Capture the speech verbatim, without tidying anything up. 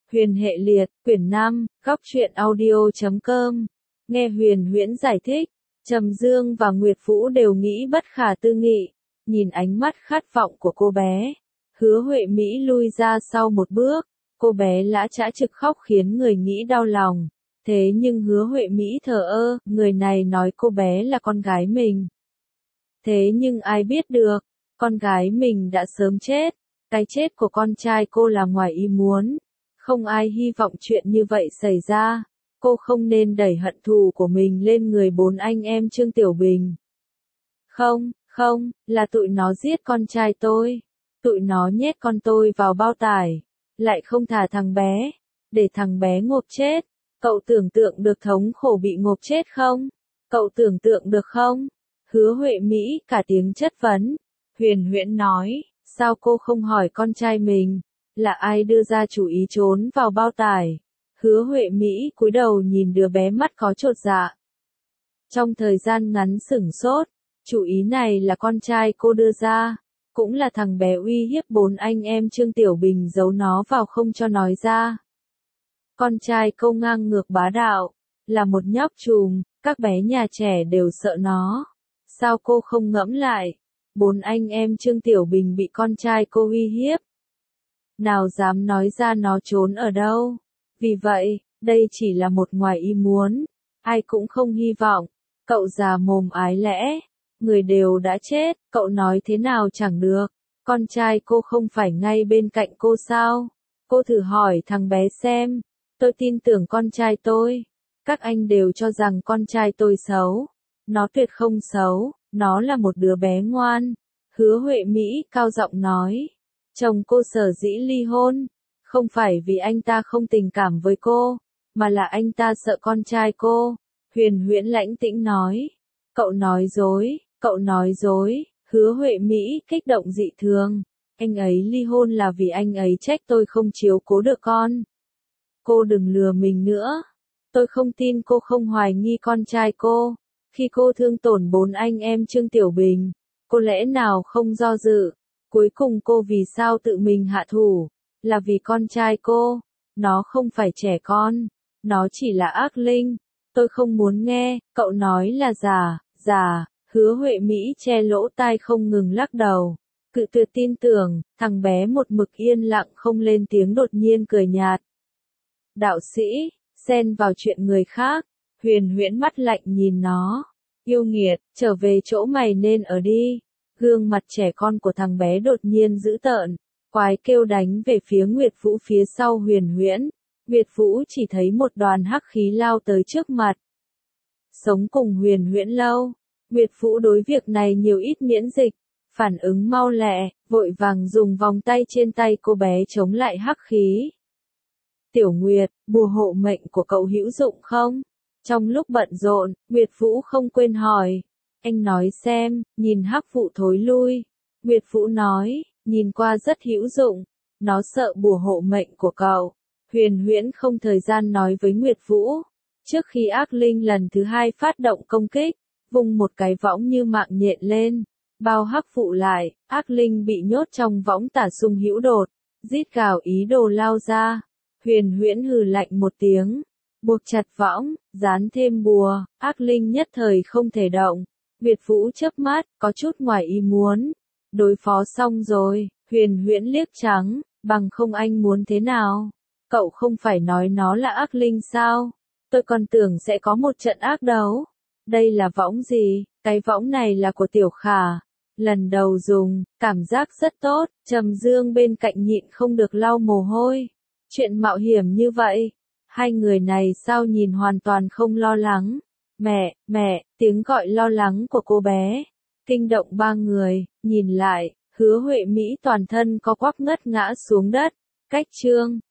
Huyền hệ liệt, quyển năm, góc truyện audio chấm com. Nghe Huyền Huyễn giải thích, Trầm Dương và Nguyệt Vũ đều nghĩ bất khả tư nghị, nhìn ánh mắt khát vọng của cô bé. Hứa Huệ Mỹ lui ra sau một bước, cô bé lã chã trực khóc khiến người nghĩ đau lòng. Thế nhưng Hứa Huệ Mỹ thờ ơ, người này nói cô bé là con gái mình. Thế nhưng ai biết được, con gái mình đã sớm chết, cái chết của con trai cô là ngoài ý muốn. Không ai hy vọng chuyện như vậy xảy ra, cô không nên đẩy hận thù của mình lên người bốn anh em Trương Tiểu Bình. Không, không, là tụi nó giết con trai tôi, tụi nó nhét con tôi vào bao tải, lại không thả thằng bé, để thằng bé ngộp chết. Cậu tưởng tượng được thống khổ bị ngộp chết không? Cậu tưởng tượng được không? Hứa Huệ Mỹ cả tiếng chất vấn. Huyền Huyễn nói, sao cô không hỏi con trai mình, là ai đưa ra chủ ý trốn vào bao tải? Hứa Huệ Mỹ cúi đầu nhìn đứa bé mắt có chột dạ. Trong thời gian ngắn sửng sốt, chủ ý này là con trai cô đưa ra, cũng là thằng bé uy hiếp bốn anh em Trương Tiểu Bình giấu nó vào không cho nói ra. Con trai cô ngang ngược bá đạo, là một nhóc trùm, các bé nhà trẻ đều sợ nó. Sao cô không ngẫm lại? Bốn anh em Trương Tiểu Bình bị con trai cô uy hiếp. Nào dám nói ra nó trốn ở đâu? Vì vậy, đây chỉ là một ngoài ý muốn. Ai cũng không hy vọng. Cậu già mồm ái lẽ. Người đều đã chết, cậu nói thế nào chẳng được. Con trai cô không phải ngay bên cạnh cô sao? Cô thử hỏi thằng bé xem. Tôi tin tưởng con trai tôi. Các anh đều cho rằng con trai tôi xấu. Nó tuyệt không xấu, nó là một đứa bé ngoan. Hứa Huệ Mỹ cao giọng nói. Chồng cô sở dĩ ly hôn, không phải vì anh ta không tình cảm với cô, mà là anh ta sợ con trai cô. Huyền Huyễn lãnh tĩnh nói. Cậu nói dối, cậu nói dối. Hứa Huệ Mỹ kích động dị thường. Anh ấy ly hôn là vì anh ấy trách tôi không chiếu cố được con. Cô đừng lừa mình nữa. Tôi không tin cô không hoài nghi con trai cô. Khi cô thương tổn bốn anh em Trương Tiểu Bình, cô lẽ nào không do dự? Cuối cùng cô vì sao tự mình hạ thủ? Là vì con trai cô. Nó không phải trẻ con. Nó chỉ là ác linh. Tôi không muốn nghe, cậu nói là giả, giả. Hứa Huệ Mỹ che lỗ tai không ngừng lắc đầu. Cự tuyệt tin tưởng, thằng bé một mực yên lặng không lên tiếng đột nhiên cười nhạt. Đạo sĩ, xen vào chuyện người khác. Huyền Huyễn mắt lạnh nhìn nó. Yêu nghiệt, trở về chỗ mày nên ở đi. Gương mặt trẻ con của thằng bé đột nhiên dữ tợn. Quái kêu đánh về phía Nguyệt Vũ phía sau Huyền Huyễn. Nguyệt Vũ chỉ thấy một đoàn hắc khí lao tới trước mặt. Sống cùng Huyền Huyễn lâu. Nguyệt Vũ đối việc này nhiều ít miễn dịch. Phản ứng mau lẹ, vội vàng dùng vòng tay trên tay cô bé chống lại hắc khí. Tiểu Nguyệt, bùa hộ mệnh của cậu hữu dụng không? Trong lúc bận rộn, Nguyệt Vũ không quên hỏi. Anh nói xem, nhìn hắc vụ thối lui. Nguyệt Vũ nói, nhìn qua rất hữu dụng. Nó sợ bùa hộ mệnh của cậu. Huyền Huyễn không thời gian nói với Nguyệt Vũ. Trước khi ác linh lần thứ hai phát động công kích, vùng một cái võng như mạng nhện lên. Bao hắc vụ lại, ác linh bị nhốt trong võng tả sung hữu đột. Rít gào ý đồ lao ra. Huyền Huyễn hừ lạnh một tiếng. Buộc chặt võng, dán thêm bùa, ác linh nhất thời không thể động. Nguyệt Vũ chớp mắt, có chút ngoài ý muốn. Đối phó xong rồi, Huyền Huyễn liếc trắng, bằng không anh muốn thế nào? Cậu không phải nói nó là ác linh sao? Tôi còn tưởng sẽ có một trận ác đấu. Đây là võng gì? Cái võng này là của Tiểu Khả. Lần đầu dùng, cảm giác rất tốt, Trầm Dương bên cạnh nhịn không được lau mồ hôi. Chuyện mạo hiểm như vậy. Hai người này sao nhìn hoàn toàn không lo lắng. Mẹ, mẹ, tiếng gọi lo lắng của cô bé. Kinh động ba người, nhìn lại, Hứa Huệ Mỹ toàn thân có quắp ngất ngã xuống đất. Cách chương